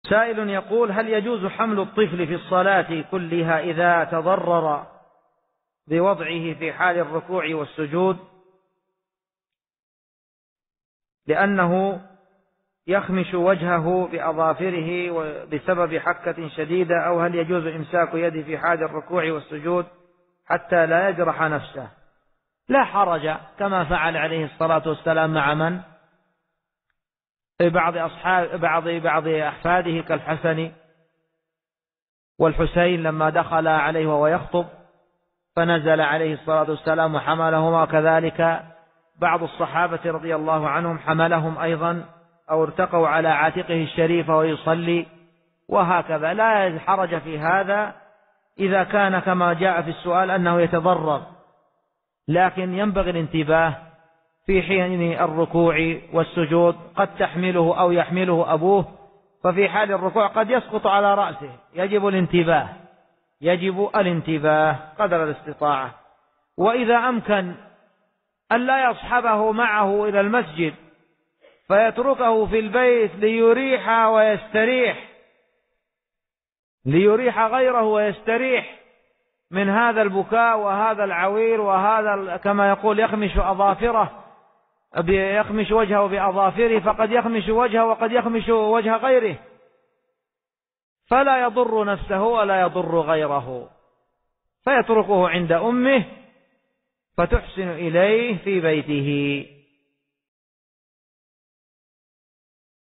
سائل يقول: هل يجوز حمل الطفل في الصلاة كلها إذا تضرر بوضعه في حال الركوع والسجود، لأنه يخمش وجهه بأظافره بسبب حكة شديدة، أو هل يجوز إمساك يده في حال الركوع والسجود حتى لا يجرح نفسه؟ لا حرج، كما فعل عليه الصلاة والسلام مع من؟ بعض أحفاده كالحسن والحسين لما دخل عليه وهو يخطب فنزل عليه الصلاة والسلام وحملهما، كذلك بعض الصحابة رضي الله عنهم حملهم أيضا أو ارتقوا على عاتقه الشريف ويصلي، وهكذا. لا حرج في هذا إذا كان كما جاء في السؤال أنه يتضرر، لكن ينبغي الانتباه في حين الركوع والسجود. قد تحمله أو يحمله أبوه، ففي حال الركوع قد يسقط على رأسه، يجب الانتباه قدر الاستطاعة. وإذا أمكن أن لا يصحبه معه إلى المسجد فيتركه في البيت ليريح غيره ويستريح من هذا البكاء وهذا العويل وهذا كما يقول يخمش وجهه بأظافره، فقد يخمش وجهه وقد يخمش وجه غيره، فلا يضر نفسه ولا يضر غيره، فيتركه عند أمه فتحسن إليه في بيته.